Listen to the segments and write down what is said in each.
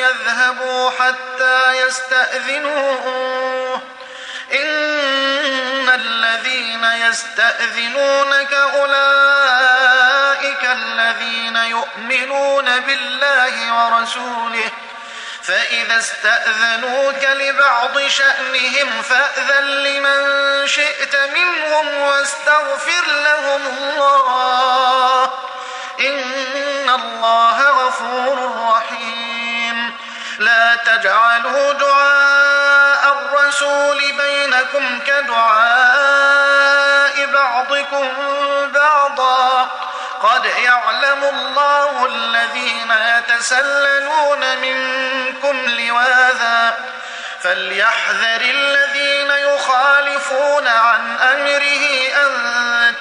يذهبوا حتى يستأذنوه إن الذين يستأذنونك أولئك الذين يؤمنون بالله ورسوله فإذا استأذنوك لبعض شأنهم فأذن لمن شئت منهم واستغفر لهم الله إن الله غفور رحيم. لا تجعلوا دعاء الرسول بينكم كدعاء بعضكم بعضا قد يعلم الله الذين يتسللون منكم لواذا فليحذر الذين يخالفون عن أمره أن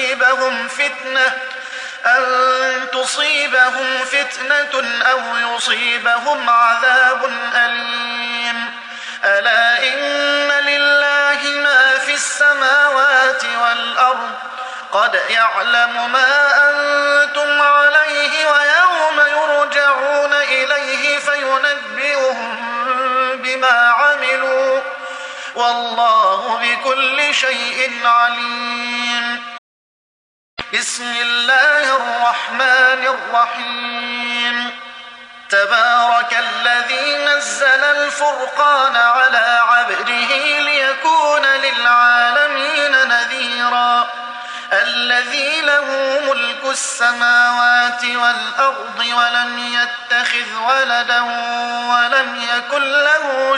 تصيبهم فتنة أو يصيبهم عذاب أليم. ألا إن لله ما في السماوات والأرض قد يعلم ما أنتم عليه ويوم يرجعون إليه فينبئهم بما عملوا والله بكل شيء عليم. بسم الله الرحمن الرحيم. تبارك الذي نزل الفرقان على عبده ليكون للعالمين نذيرا. الذي له ملك السماوات والأرض ولم يتخذ ولدا ولم يكن له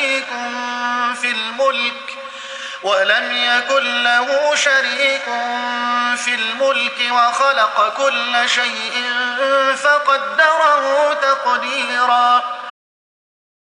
شريك في الملك وخلق كل شيء فقدره تقديرا.